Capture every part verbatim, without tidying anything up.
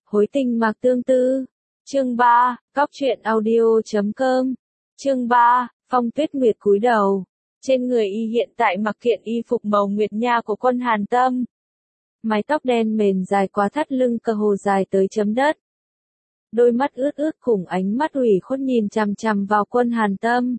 Hối tình mạc tương tư. Chương ba, Góc truyện audio.com. Chương ba, Phong Tuyết Nguyệt cúi đầu. Trên người y hiện tại mặc kiện y phục màu nguyệt nha của Quân Hàn Tâm. Mái tóc đen mềm dài quá thắt lưng cơ hồ dài tới chấm đất. Đôi mắt ướt ướt cùng ánh mắt ủy khuất nhìn chằm chằm vào Quân Hàn Tâm.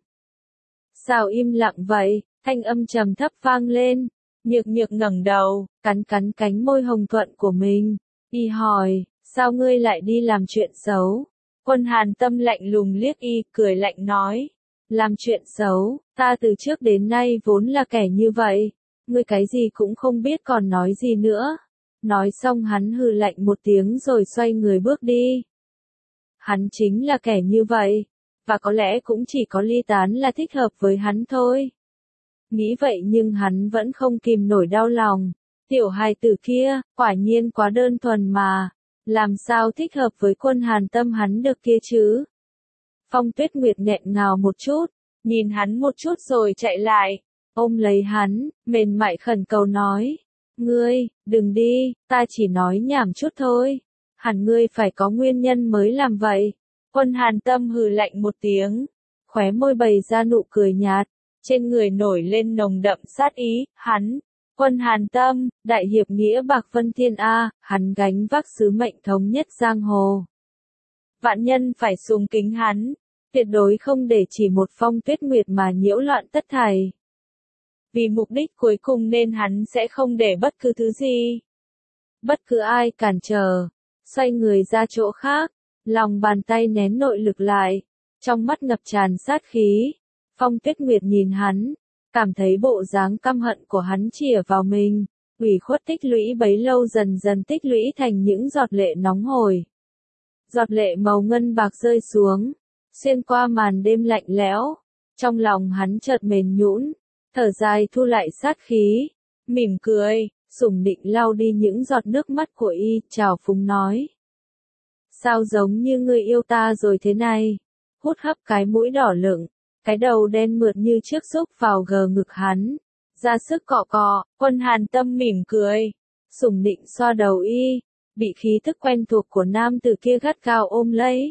Sao im lặng vậy? Thanh âm trầm thấp vang lên. Nhược nhược ngẩng đầu, cắn cắn cánh môi hồng thuận của mình. Y hỏi, sao ngươi lại đi làm chuyện xấu? Quân Hàn Tâm lạnh lùng liếc y, cười lạnh nói. Làm chuyện xấu, ta từ trước đến nay vốn là kẻ như vậy. Ngươi cái gì cũng không biết còn nói gì nữa. Nói xong hắn hừ lạnh một tiếng rồi xoay người bước đi. Hắn chính là kẻ như vậy. Và có lẽ cũng chỉ có ly tán là thích hợp với hắn thôi. Nghĩ vậy nhưng hắn vẫn không kìm nổi đau lòng. Tiểu hài tử kia, quả nhiên quá đơn thuần mà. Làm sao thích hợp với Quân Hàn Tâm hắn được kia chứ? Phong Tuyết Nguyệt nghẹn ngào một chút, nhìn hắn một chút rồi chạy lại, ôm lấy hắn, mềm mại khẩn cầu nói. Ngươi, đừng đi, ta chỉ nói nhảm chút thôi. Hẳn ngươi phải có nguyên nhân mới làm vậy. Quân Hàn Tâm hừ lạnh một tiếng, khóe môi bày ra nụ cười nhạt, trên người nổi lên nồng đậm sát ý, hắn. Quân Hàn Tâm, đại hiệp nghĩa bạc vân thiên A, hắn gánh vác sứ mệnh thống nhất giang hồ. Vạn nhân phải sùng kính hắn, tuyệt đối không để chỉ một Phong Tuyết Nguyệt mà nhiễu loạn tất thảy. Vì mục đích cuối cùng nên hắn sẽ không để bất cứ thứ gì, bất cứ ai cản trở, xoay người ra chỗ khác, lòng bàn tay nén nội lực lại, trong mắt ngập tràn sát khí. Phong Tuyết Nguyệt nhìn hắn, cảm thấy bộ dáng căm hận của hắn chĩa vào mình, ủy khuất tích lũy bấy lâu dần dần tích lũy thành những giọt lệ nóng hổi. Giọt lệ màu ngân bạc rơi xuống, xuyên qua màn đêm lạnh lẽo, trong lòng hắn chợt mềm nhũn, thở dài thu lại sát khí, mỉm cười, sủng nịnh lau đi những giọt nước mắt của y, trào phúng nói. Sao giống như ngươi yêu ta rồi thế này? Hút hấp cái mũi đỏ lựng, cái đầu đen mượt như chiếc xúc vào gờ ngực hắn, ra sức cọ cọ. Quân Hàn Tâm mỉm cười, sủng nịnh xoa đầu y, bị khí thức quen thuộc của nam tử kia gắt gao ôm lấy.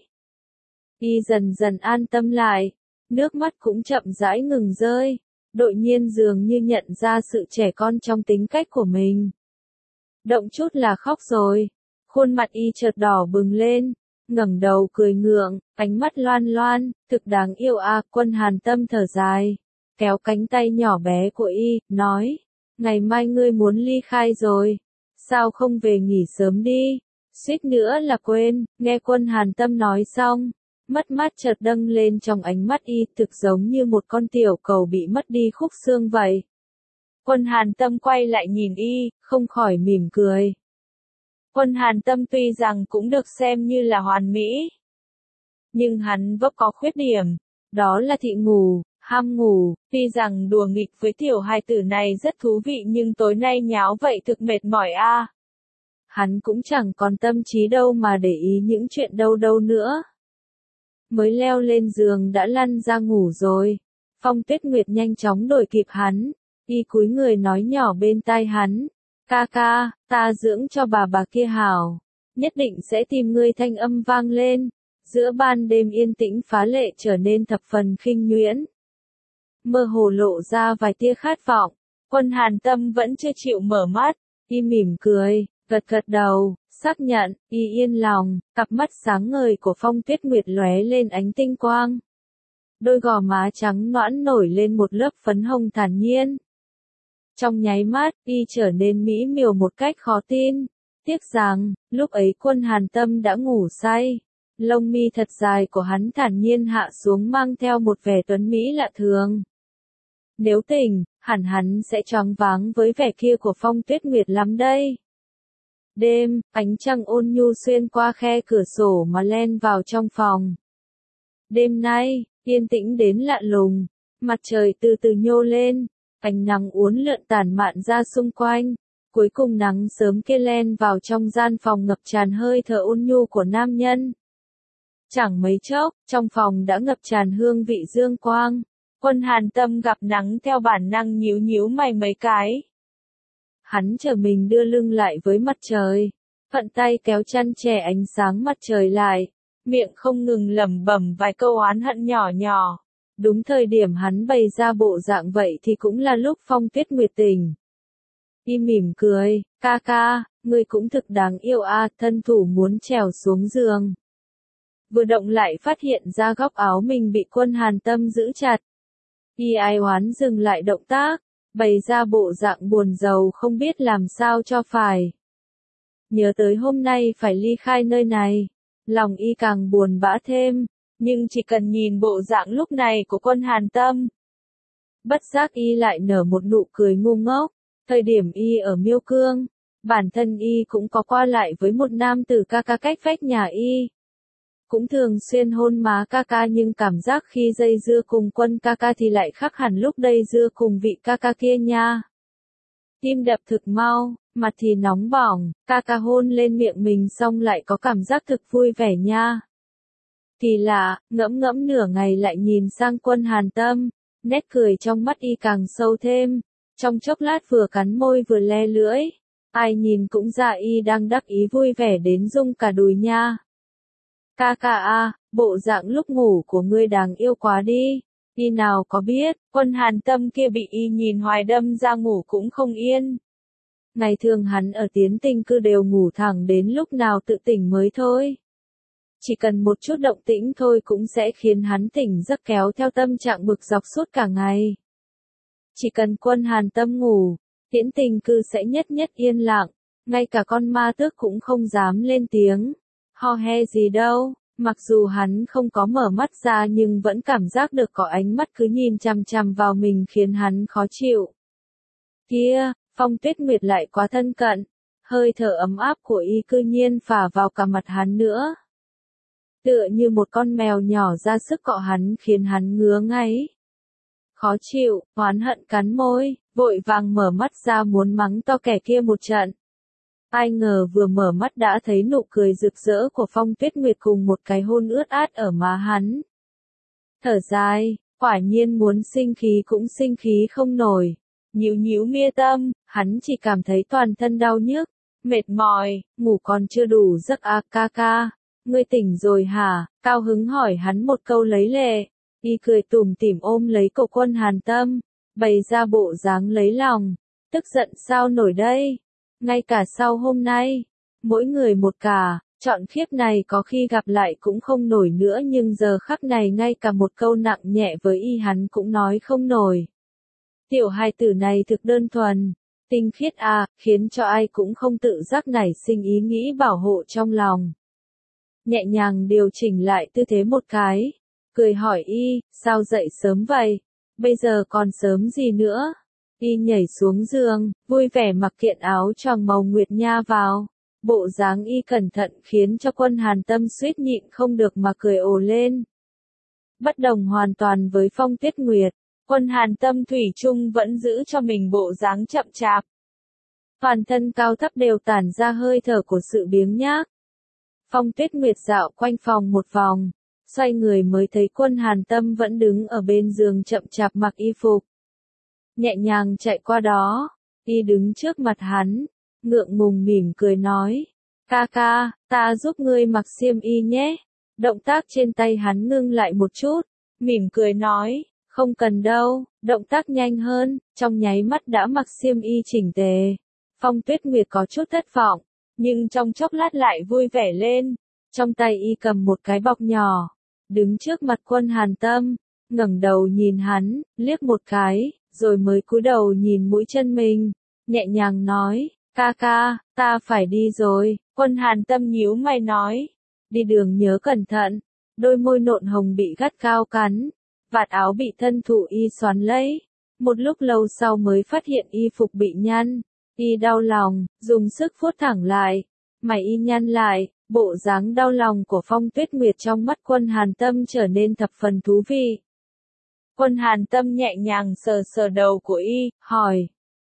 Y dần dần an tâm lại, nước mắt cũng chậm rãi ngừng rơi, đột nhiên dường như nhận ra sự trẻ con trong tính cách của mình. Động chút là khóc rồi, khuôn mặt y chợt đỏ bừng lên, ngẩng đầu cười ngượng, ánh mắt loan loan, thực đáng yêu a. Quân Hàn Tâm thở dài, kéo cánh tay nhỏ bé của y, nói, ngày mai ngươi muốn ly khai rồi, sao không về nghỉ sớm đi? Suýt nữa là quên. Nghe Quân Hàn Tâm nói xong, mất mát chợt dâng lên trong ánh mắt y, thực giống như một con tiểu cầu bị mất đi khúc xương vậy. Quân Hàn Tâm quay lại nhìn y, không khỏi mỉm cười. Quân Hàn Tâm tuy rằng cũng được xem như là hoàn mỹ, nhưng hắn vẫn có khuyết điểm, đó là thị ngủ, ham ngủ. Tuy rằng đùa nghịch với tiểu hài tử này rất thú vị nhưng tối nay nháo vậy thực mệt mỏi a. À. Hắn cũng chẳng còn tâm trí đâu mà để ý những chuyện đâu đâu nữa. Mới leo lên giường đã lăn ra ngủ rồi. Phong Tuyết Nguyệt nhanh chóng đuổi kịp hắn, y cúi người nói nhỏ bên tai hắn. Ca ca, ta dưỡng cho bà bà kia hảo, nhất định sẽ tìm ngươi. Thanh âm vang lên, giữa ban đêm yên tĩnh phá lệ trở nên thập phần khinh nhuyễn. Mơ hồ lộ ra vài tia khát vọng. Quân Hàn Tâm vẫn chưa chịu mở mắt, y mỉm cười, gật gật đầu, xác nhận, y yên lòng. Cặp mắt sáng ngời của Phong Tuyết Nguyệt lóe lên ánh tinh quang. Đôi gò má trắng nõn nổi lên một lớp phấn hồng thản nhiên. Trong nháy mắt, y trở nên mỹ miều một cách khó tin. Tiếc rằng, lúc ấy Quân Hàn Tâm đã ngủ say. Lông mi thật dài của hắn thản nhiên hạ xuống mang theo một vẻ tuấn mỹ lạ thường. Nếu tỉnh, hẳn hắn sẽ choáng váng với vẻ kia của Phong Tuyết Nguyệt lắm đây. Đêm, ánh trăng ôn nhu xuyên qua khe cửa sổ mà len vào trong phòng. Đêm nay, yên tĩnh đến lạ lùng, mặt trời từ từ nhô lên, ánh nắng uốn lượn tản mạn ra xung quanh. Cuối cùng nắng sớm kia len vào trong gian phòng ngập tràn hơi thở ôn nhu của nam nhân. Chẳng mấy chốc, trong phòng đã ngập tràn hương vị dương quang. Quân Hàn Tâm gặp nắng theo bản năng nhíu nhíu mày mấy cái. Hắn trở mình đưa lưng lại với mặt trời, Thuận tay kéo chăn che ánh sáng mặt trời lại, miệng không ngừng lẩm bẩm vài câu oán hận nhỏ nhỏ. Đúng thời điểm hắn bày ra bộ dạng vậy thì cũng là lúc Phong Tuyết Nguyệt tỉnh. Y mỉm cười, ca ca, ngươi cũng thực đáng yêu a, thân thủ muốn trèo xuống giường. Vừa động lại phát hiện ra góc áo mình bị Quân Hàn Tâm giữ chặt. Y ai oán dừng lại động tác, bày ra bộ dạng buồn rầu không biết làm sao cho phải. Nhớ tới hôm nay phải ly khai nơi này, lòng y càng buồn bã thêm, nhưng chỉ cần nhìn bộ dạng lúc này của Quân Hàn Tâm. Bất giác y lại nở một nụ cười ngu ngốc, thời điểm y ở Miêu Cương, bản thân y cũng có qua lại với một nam tử ca ca cách vách nhà y. Cũng thường xuyên hôn má ca ca nhưng cảm giác khi dây dưa cùng Quân ca ca thì lại khác hẳn lúc dây dưa cùng vị ca ca kia nha. Tim đập thực mau, mặt thì nóng bỏng, ca ca hôn lên miệng mình xong lại có cảm giác thực vui vẻ nha. Kỳ lạ, ngẫm ngẫm nửa ngày lại nhìn sang Quân Hàn Tâm, nét cười trong mắt y càng sâu thêm, trong chốc lát vừa cắn môi vừa le lưỡi, ai nhìn cũng ra y đang đắc ý vui vẻ đến rung cả đùi nha. Ca ca a, bộ dạng lúc ngủ của ngươi đáng yêu quá đi, y nào có biết, Quân Hàn Tâm kia bị y nhìn hoài đâm ra ngủ cũng không yên. Ngày thường hắn ở Tiến Tinh Cư đều ngủ thẳng đến lúc nào tự tỉnh mới thôi. Chỉ cần một chút động tĩnh thôi cũng sẽ khiến hắn tỉnh giấc kéo theo tâm trạng bực dọc suốt cả ngày. Chỉ cần Quân Hàn Tâm ngủ, Tiến Tinh Cư sẽ nhất nhất yên lặng, ngay cả con ma tước cũng không dám lên tiếng, ho he gì đâu, mặc dù hắn không có mở mắt ra nhưng vẫn cảm giác được có ánh mắt cứ nhìn chằm chằm vào mình khiến hắn khó chịu. Kia, Phong Tuyết Nguyệt lại quá thân cận, hơi thở ấm áp của y cư nhiên phả vào cả mặt hắn nữa. Tựa như một con mèo nhỏ ra sức cọ hắn khiến hắn ngứa ngáy. Khó chịu, oán hận cắn môi, vội vàng mở mắt ra muốn mắng to kẻ kia một trận. Ai ngờ vừa mở mắt đã thấy nụ cười rực rỡ của Phong Tuyết Nguyệt cùng một cái hôn ướt át ở má hắn. Thở dài, quả nhiên muốn sinh khí cũng sinh khí không nổi. Nhíu nhíu mi tâm, hắn chỉ cảm thấy toàn thân đau nhức, mệt mỏi, ngủ còn chưa đủ giấc à ca ca. Ngươi tỉnh rồi hả? Cao hứng hỏi hắn một câu lấy lệ. Y cười tủm tỉm ôm lấy cổ Quân Hàn Tâm, bày ra bộ dáng lấy lòng. Tức giận sao nổi đây? Ngay cả sau hôm nay, mỗi người một cả, chọn khiếp này có khi gặp lại cũng không nổi nữa nhưng giờ khắc này ngay cả một câu nặng nhẹ với y hắn cũng nói không nổi. Tiểu hài tử này thực đơn thuần, tinh khiết à, khiến cho ai cũng không tự giác nảy sinh ý nghĩ bảo hộ trong lòng. Nhẹ nhàng điều chỉnh lại tư thế một cái, cười hỏi y, sao dậy sớm vậy? Bây giờ còn sớm gì nữa? Y nhảy xuống giường, vui vẻ mặc kiện áo choàng màu nguyệt nha vào. Bộ dáng y cẩn thận khiến cho Quân Hàn Tâm suýt nhịn không được mà cười ồ lên. Bất đồng hoàn toàn với Phong Tuyết Nguyệt, Quân Hàn Tâm thủy chung vẫn giữ cho mình bộ dáng chậm chạp. Toàn thân cao thấp đều tản ra hơi thở của sự biếng nhác. Phong Tuyết Nguyệt dạo quanh phòng một vòng, xoay người mới thấy Quân Hàn Tâm vẫn đứng ở bên giường chậm chạp mặc y phục. Nhẹ nhàng chạy qua đó, y đứng trước mặt hắn, ngượng ngùng mỉm cười nói, ca ca, ta giúp ngươi mặc xiêm y nhé. Động tác trên tay hắn ngưng lại một chút, mỉm cười nói, không cần đâu, động tác nhanh hơn, trong nháy mắt đã mặc xiêm y chỉnh tề. Phong Tuyết Nguyệt có chút thất vọng, nhưng trong chốc lát lại vui vẻ lên, trong tay y cầm một cái bọc nhỏ, đứng trước mặt Quân Hàn Tâm, ngẩng đầu nhìn hắn, liếc một cái, rồi mới cúi đầu nhìn mũi chân mình, nhẹ nhàng nói, ca ca, ta phải đi rồi. Quân Hàn Tâm nhíu mày nói, đi đường nhớ cẩn thận. Đôi môi nộn hồng bị gắt gao cắn, vạt áo bị thân thủ y xoắn lấy. Một lúc lâu sau mới phát hiện y phục bị nhăn, y đau lòng, dùng sức vuốt thẳng lại, mày y nhăn lại, bộ dáng đau lòng của Phong Tuyết Nguyệt trong mắt Quân Hàn Tâm trở nên thập phần thú vị. Quân Hàn Tâm nhẹ nhàng sờ sờ đầu của y, hỏi.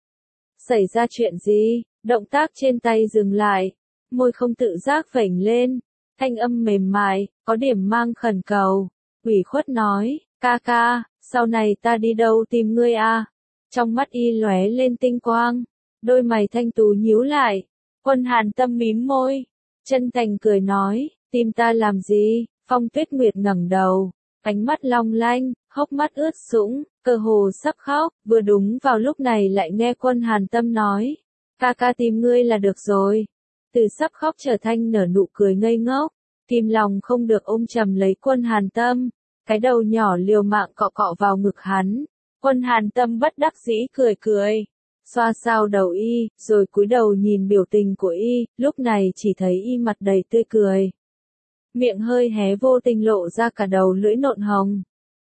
Xảy ra chuyện gì? Động tác trên tay dừng lại, môi không tự giác vểnh lên, thanh âm mềm mại, có điểm mang khẩn cầu, ủy khuất nói, ca ca, sau này ta đi đâu tìm ngươi a? Trong mắt y lóe lên tinh quang, đôi mày thanh tú nhíu lại. Quân Hàn Tâm mím môi, chân thành cười nói, tìm ta làm gì? Phong Tuyết Nguyệt ngẩng đầu, ánh mắt long lanh, hốc mắt ướt sũng, cơ hồ sắp khóc, vừa đúng vào lúc này lại nghe Quân Hàn Tâm nói, ca ca tìm ngươi là được rồi. Từ sắp khóc trở thành nở nụ cười ngây ngốc, kìm lòng không được ôm chầm lấy Quân Hàn Tâm, cái đầu nhỏ liều mạng cọ cọ vào ngực hắn. Quân Hàn Tâm bất đắc dĩ cười cười, xoa xoa đầu y, rồi cúi đầu nhìn biểu tình của y, lúc này chỉ thấy y mặt đầy tươi cười. Miệng hơi hé vô tình lộ ra cả đầu lưỡi nộn hồng.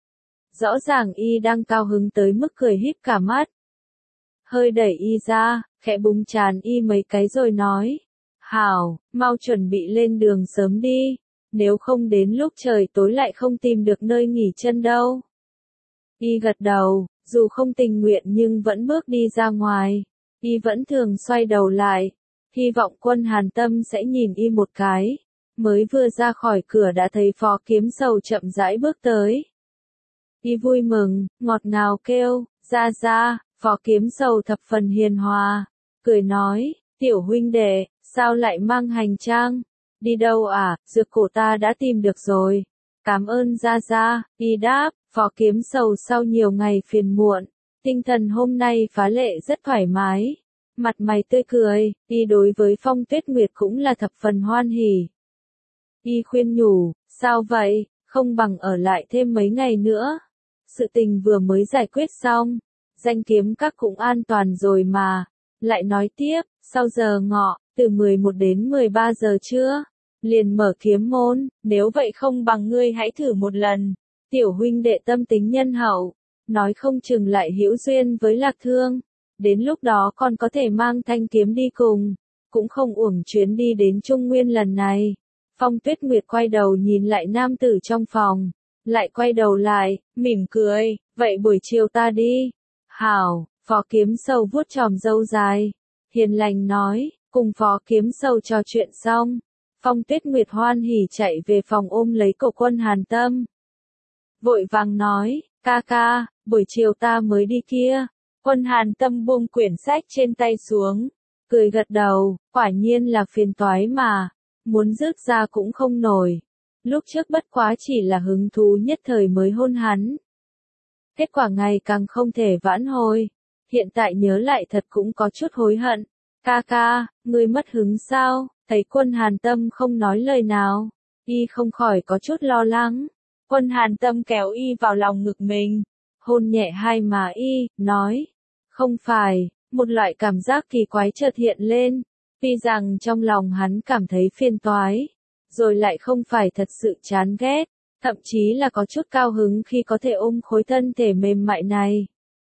Rõ ràng y đang cao hứng tới mức cười híp cả mắt. Hơi đẩy y ra, khẽ búng trán y mấy cái rồi nói, hảo, mau chuẩn bị lên đường sớm đi, nếu không đến lúc trời tối lại không tìm được nơi nghỉ chân đâu. Y gật đầu, dù không tình nguyện nhưng vẫn bước đi ra ngoài, y vẫn thường xoay đầu lại, hy vọng Quân Hàn Tâm sẽ nhìn y một cái. Mới vừa ra khỏi cửa đã thấy Phó Kiếm Sầu chậm rãi bước tới. Y vui mừng, ngọt ngào kêu, ra ra, Phó Kiếm Sầu thập phần hiền hòa, cười nói, tiểu huynh đệ, sao lại mang hành trang? Đi đâu à, dược cổ ta đã tìm được rồi. Cảm ơn ra ra, y đáp, Phó Kiếm Sầu sau nhiều ngày phiền muộn, tinh thần hôm nay phá lệ rất thoải mái. Mặt mày tươi cười, y đối với Phong Tuyết Nguyệt cũng là thập phần hoan hỉ. Y khuyên nhủ, sao vậy, không bằng ở lại thêm mấy ngày nữa. Sự tình vừa mới giải quyết xong, danh kiếm các cũng an toàn rồi mà. Lại nói tiếp, sau giờ ngọ, từ mười một đến mười ba giờ trưa, liền mở kiếm môn, nếu vậy không bằng ngươi hãy thử một lần. Tiểu huynh đệ tâm tính nhân hậu, nói không chừng lại hữu duyên với Lạc Thương. Đến lúc đó còn có thể mang thanh kiếm đi cùng, cũng không uổng chuyến đi đến Trung Nguyên lần này. Phong Tuyết Nguyệt quay đầu nhìn lại nam tử trong phòng, lại quay đầu lại, mỉm cười, vậy buổi chiều ta đi. Hảo, Phó Kiếm Sầu vuốt chòm râu dài, hiền lành nói, cùng Phó Kiếm Sầu trò chuyện xong. Phong Tuyết Nguyệt hoan hỉ chạy về phòng ôm lấy cổ Quân Hàn Tâm. Vội vàng nói, ca ca, buổi chiều ta mới đi kia. Quân Hàn Tâm buông quyển sách trên tay xuống, cười gật đầu, quả nhiên là phiền toái mà. Muốn rước ra cũng không nổi. Lúc trước bất quá chỉ là hứng thú nhất thời mới hôn hắn. Kết quả ngày càng không thể vãn hồi. Hiện tại nhớ lại thật cũng có chút hối hận. Ca ca, ngươi mất hứng sao? Thấy Quân Hàn Tâm không nói lời nào, y không khỏi có chút lo lắng. Quân Hàn Tâm kéo y vào lòng ngực mình, hôn nhẹ hai má y, nói, không phải, một loại cảm giác kỳ quái chợt hiện lên. Tuy rằng trong lòng hắn cảm thấy phiền toái, rồi lại không phải thật sự chán ghét, thậm chí là có chút cao hứng khi có thể ôm khối thân thể mềm mại này.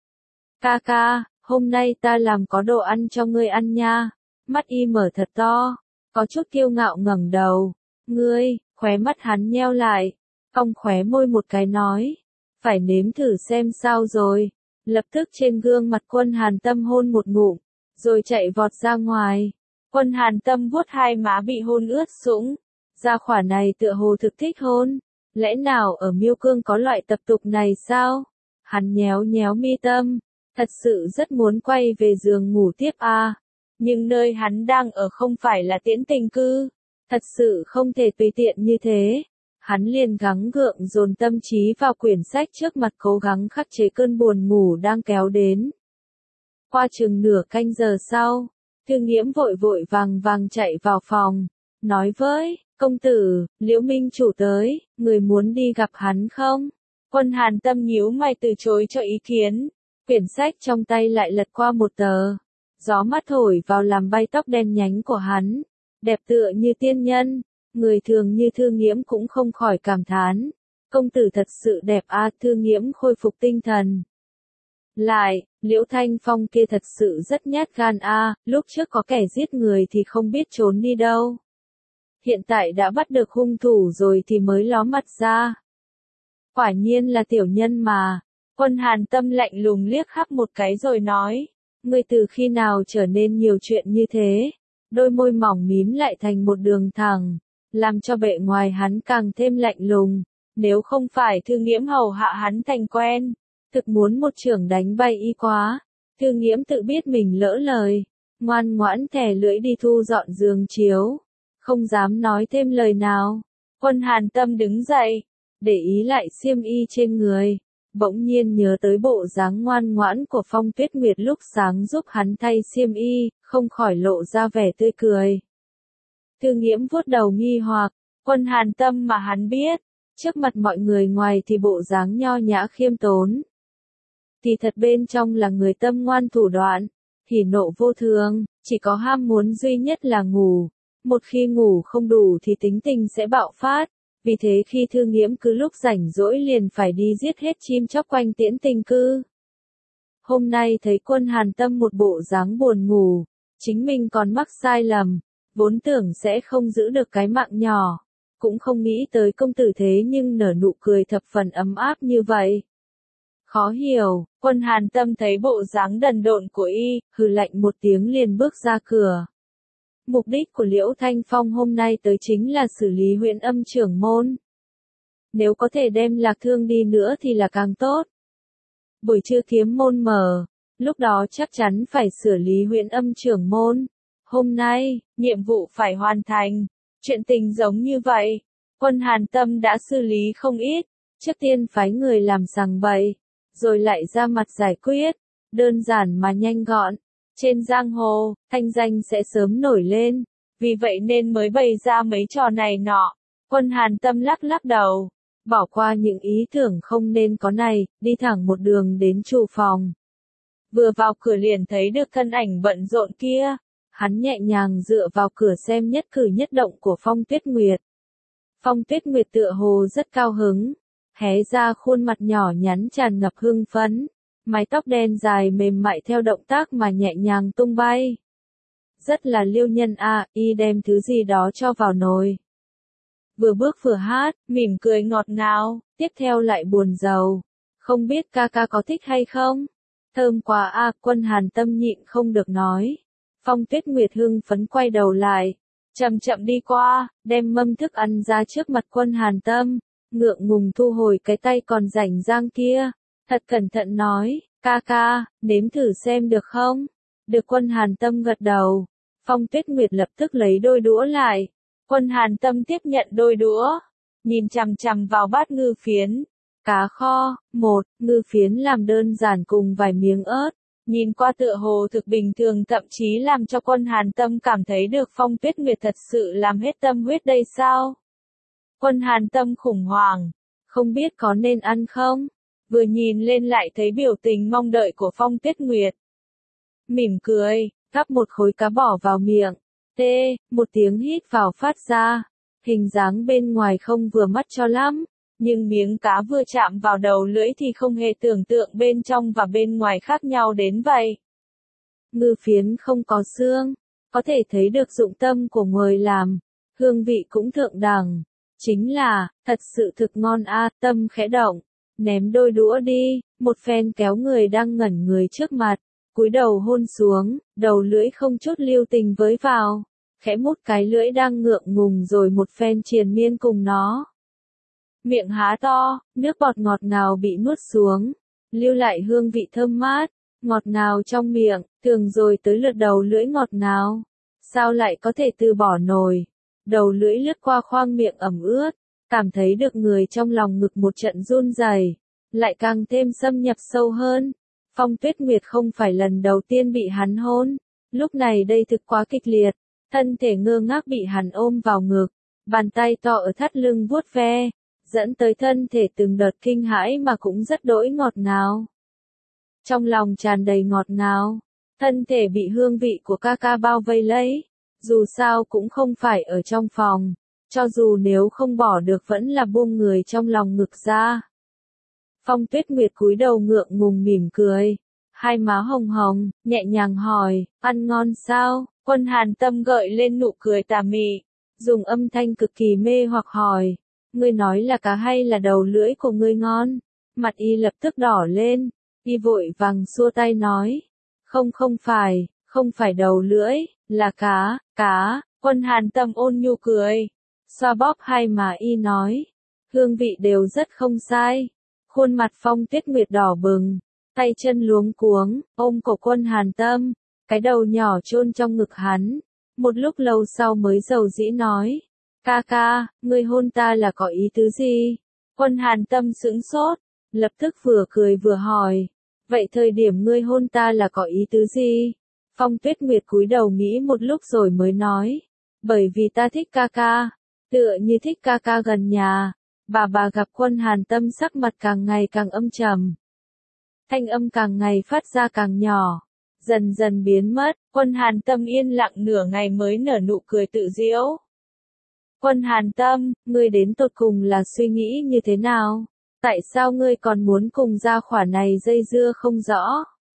Ca ca, hôm nay ta làm có đồ ăn cho ngươi ăn nha. Mắt y mở thật to, có chút kiêu ngạo ngẩng đầu. Ngươi, khóe mắt hắn nheo lại, cong khóe môi một cái nói, phải nếm thử xem sao rồi. Lập tức trên gương mặt Quân Hàn Tâm hôn một ngụm, rồi chạy vọt ra ngoài. Quân Hàn Tâm vuốt hai má bị hôn ướt sũng, gia hỏa này tựa hồ thực thích hôn, lẽ nào ở Miêu Cương có loại tập tục này sao? Hắn nhéo nhéo mi tâm, thật sự rất muốn quay về giường ngủ tiếp à, nhưng nơi hắn đang ở không phải là Tiễn Tình cư, thật sự không thể tùy tiện như thế. Hắn liền gắng gượng dồn tâm trí vào quyển sách trước mặt cố gắng khắc chế cơn buồn ngủ đang kéo đến. Qua chừng nửa canh giờ sau, Thư Nghiễm vội vội vàng vàng chạy vào phòng, nói với, công tử, Liễu Minh chủ tới, người muốn đi gặp hắn không? Quân Hàn Tâm nhíu mày từ chối cho ý kiến, quyển sách trong tay lại lật qua một tờ, gió mát thổi vào làm bay tóc đen nhánh của hắn, đẹp tựa như tiên nhân, người thường như Thư Nghiễm cũng không khỏi cảm thán, công tử thật sự đẹp a. Thư Nghiễm khôi phục tinh thần. Lại, Liễu Thanh Phong kia thật sự rất nhát gan a, lúc trước có kẻ giết người thì không biết trốn đi đâu. Hiện tại đã bắt được hung thủ rồi thì mới ló mặt ra. Quả nhiên là tiểu nhân mà. Quân Hàn Tâm lạnh lùng liếc khắp một cái rồi nói, ngươi từ khi nào trở nên nhiều chuyện như thế? Đôi môi mỏng mím lại thành một đường thẳng, làm cho bề ngoài hắn càng thêm lạnh lùng. Nếu không phải Thư Nghiễm hầu hạ hắn thành quen, thực muốn một chưởng đánh bay y quá. Thư Nghiễm tự biết mình lỡ lời, ngoan ngoãn thè lưỡi đi thu dọn giường chiếu, không dám nói thêm lời nào. Quân Hàn Tâm đứng dậy, để ý lại xiêm y trên người, bỗng nhiên nhớ tới bộ dáng ngoan ngoãn của Phong Tuyết Nguyệt lúc sáng giúp hắn thay xiêm y, không khỏi lộ ra vẻ tươi cười. Thư Nghiễm vuốt đầu nghi hoặc, Quân Hàn Tâm mà hắn biết, trước mặt mọi người ngoài thì bộ dáng nho nhã khiêm tốn, thì thật bên trong là người tâm ngoan thủ đoạn, hỉ nộ vô thường, chỉ có ham muốn duy nhất là ngủ. Một khi ngủ không đủ thì tính tình sẽ bạo phát, vì thế khi Thư Nghiễm cứ lúc rảnh rỗi liền phải đi giết hết chim chóc quanh Tiễn Tình Cư. Hôm nay thấy Quân Hàn Tâm một bộ dáng buồn ngủ, chính mình còn mắc sai lầm, vốn tưởng sẽ không giữ được cái mạng nhỏ, cũng không nghĩ tới công tử thế nhưng nở nụ cười thập phần ấm áp như vậy. Khó hiểu, Quân Hàn Tâm thấy bộ dáng đần độn của y, hừ lạnh một tiếng liền bước ra cửa. Mục đích của Liễu Thanh Phong hôm nay tới chính là xử lý Huyễn Âm trưởng môn. Nếu có thể đem Lạc Thương đi nữa thì là càng tốt. Buổi trưa kiếm môn mở, lúc đó chắc chắn phải xử lý Huyễn Âm trưởng môn. Hôm nay, nhiệm vụ phải hoàn thành. Chuyện tình giống như vậy, Quân Hàn Tâm đã xử lý không ít, trước tiên phái người làm sằng bậy, rồi lại ra mặt giải quyết, đơn giản mà nhanh gọn. Trên giang hồ, thanh danh sẽ sớm nổi lên, vì vậy nên mới bày ra mấy trò này nọ. Quân Hàn Tâm lắc lắc đầu, bỏ qua những ý tưởng không nên có này, đi thẳng một đường đến chủ phòng. Vừa vào cửa liền thấy được thân ảnh bận rộn kia, hắn nhẹ nhàng dựa vào cửa xem nhất cử nhất động của Phong Tuyết Nguyệt. Phong Tuyết Nguyệt tựa hồ rất cao hứng, hé ra khuôn mặt nhỏ nhắn tràn ngập hưng phấn. Mái tóc đen dài mềm mại theo động tác mà nhẹ nhàng tung bay. Rất là liêu nhân a, à, y đem thứ gì đó cho vào nồi. Vừa bước vừa hát, mỉm cười ngọt ngào, tiếp theo lại buồn rầu. Không biết ca ca có thích hay không? Thơm quá a, à, Quân Hàn Tâm nhịn không được nói. Phong Tuyết Nguyệt hưng phấn quay đầu lại, chậm chậm đi qua, đem mâm thức ăn ra trước mặt Quân Hàn Tâm, ngượng ngùng thu hồi cái tay còn rảnh rang kia. Thật cẩn thận nói, ca ca, nếm thử xem được không? Được. Quân Hàn Tâm gật đầu. Phong Tuyết Nguyệt lập tức lấy đôi đũa lại. Quân Hàn Tâm tiếp nhận đôi đũa, nhìn chằm chằm vào bát ngư phiến. Cá kho, một, ngư phiến làm đơn giản cùng vài miếng ớt. Nhìn qua tựa hồ thực bình thường, thậm chí làm cho Quân Hàn Tâm cảm thấy được Phong Tuyết Nguyệt thật sự làm hết tâm huyết đây sao? Quân Hàn Tâm khủng hoảng, không biết có nên ăn không? Vừa nhìn lên lại thấy biểu tình mong đợi của Phong Tuyết Nguyệt. Mỉm cười, gắp một khối cá bỏ vào miệng. Tê, một tiếng hít vào phát ra. Hình dáng bên ngoài không vừa mắt cho lắm, nhưng miếng cá vừa chạm vào đầu lưỡi thì không hề tưởng tượng bên trong và bên ngoài khác nhau đến vậy. Ngư phiến không có xương, có thể thấy được dụng tâm của người làm, hương vị cũng thượng đẳng. Chính là, thật sự thực ngon a, Tâm khẽ động. Ném đôi đũa đi, một phen kéo người đang ngẩn người trước mặt, cúi đầu hôn xuống, đầu lưỡi không chút lưu tình với vào, khẽ mút cái lưỡi đang ngượng ngùng rồi một phen triền miên cùng nó. Miệng há to, nước bọt ngọt ngào bị nuốt xuống, lưu lại hương vị thơm mát, ngọt ngào trong miệng, thường rồi tới lượt đầu lưỡi ngọt ngào. Sao lại có thể từ bỏ nổi? Đầu lưỡi lướt qua khoang miệng ẩm ướt. Cảm thấy được người trong lòng ngực một trận run rẩy, lại càng thêm xâm nhập sâu hơn. Phong Tuyết Nguyệt không phải lần đầu tiên bị hắn hôn, lúc này đây thực quá kịch liệt, thân thể ngơ ngác bị hắn ôm vào ngực, bàn tay to ở thắt lưng vuốt ve, dẫn tới thân thể từng đợt kinh hãi mà cũng rất đỗi ngọt ngào. Trong lòng tràn đầy ngọt ngào, thân thể bị hương vị của ca ca bao vây lấy, dù sao cũng không phải ở trong phòng. Cho dù nếu không bỏ được vẫn là buông người trong lòng ngực ra. Phong Tuyết Nguyệt cúi đầu ngượng ngùng mỉm cười, hai má hồng hồng, nhẹ nhàng hỏi, ăn ngon sao? Quân Hàn Tâm gợi lên nụ cười tà mị, dùng âm thanh cực kỳ mê hoặc hỏi, ngươi nói là cá hay là đầu lưỡi của ngươi ngon? Mặt y lập tức đỏ lên, y vội vàng xua tay nói, không không phải, không phải đầu lưỡi, là cá, cá. Quân Hàn Tâm ôn nhu cười, xoa bóp hai má y nói, hương vị đều rất không sai. Khuôn mặt Phong Tuyết Nguyệt đỏ bừng, tay chân luống cuống, ôm cổ Quân Hàn Tâm, cái đầu nhỏ chôn trong ngực hắn. Một lúc lâu sau mới dầu dĩ nói, ca ca, ngươi hôn ta là có ý tứ gì? Quân Hàn Tâm sững sốt, lập tức vừa cười vừa hỏi, vậy thời điểm ngươi hôn ta là có ý tứ gì? Phong Tuyết Nguyệt cúi đầu nghĩ một lúc rồi mới nói, bởi vì ta thích ca ca, tựa như thích ca ca gần nhà. Bà bà gặp Quân Hàn Tâm sắc mặt càng ngày càng âm trầm. Thanh âm càng ngày phát ra càng nhỏ, dần dần biến mất. Quân Hàn Tâm yên lặng nửa ngày mới nở nụ cười tự giễu. Quân Hàn Tâm, ngươi đến tột cùng là suy nghĩ như thế nào? Tại sao ngươi còn muốn cùng gia khỏa này dây dưa không rõ?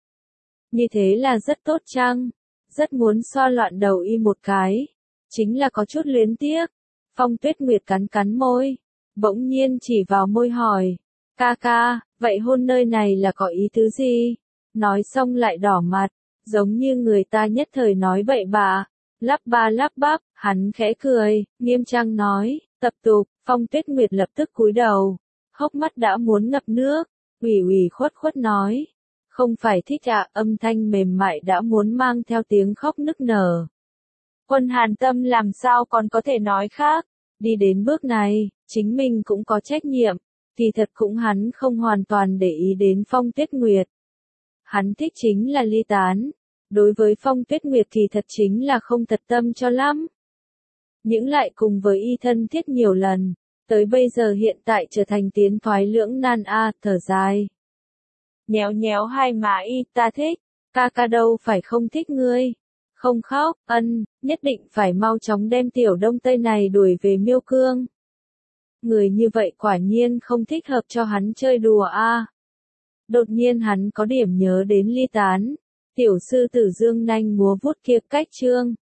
Như thế là rất tốt chăng? Rất muốn xoa loạn đầu y một cái. Chính là có chút luyến tiếc. Phong Tuyết Nguyệt cắn cắn môi. Bỗng nhiên chỉ vào môi hỏi. Ca ca, vậy hôn nơi này là có ý tứ gì? Nói xong lại đỏ mặt. Giống như người ta nhất thời nói bậy bạ. Lắp ba lắp bắp, hắn khẽ cười, nghiêm trang nói, tập tục. Phong Tuyết Nguyệt lập tức cúi đầu. Hốc mắt đã muốn ngập nước. Ủy ủy khuất khuất nói. Không phải thích ạ, âm thanh mềm mại đã muốn mang theo tiếng khóc nức nở. Quân Hàn Tâm làm sao còn có thể nói khác, đi đến bước này, chính mình cũng có trách nhiệm, kỳ thật cũng hắn không hoàn toàn để ý đến Phong Tuyết Nguyệt. Hắn thích chính là ly tán, đối với Phong Tuyết Nguyệt thì thật chính là không thật tâm cho lắm. Những lại cùng với y thân thiết nhiều lần, tới bây giờ hiện tại trở thành tiến thoái lưỡng nan a, thở dài. Nhéo nhéo hai má y, ta thích, ca ca đâu phải không thích ngươi. Không khóc, ân, nhất định phải mau chóng đem tiểu Đông Tây này đuổi về Miêu Cương. Người như vậy quả nhiên không thích hợp cho hắn chơi đùa a. Đột nhiên hắn có điểm nhớ đến ly tán, tiểu sư tử dương nanh múa vuốt kia cách chương.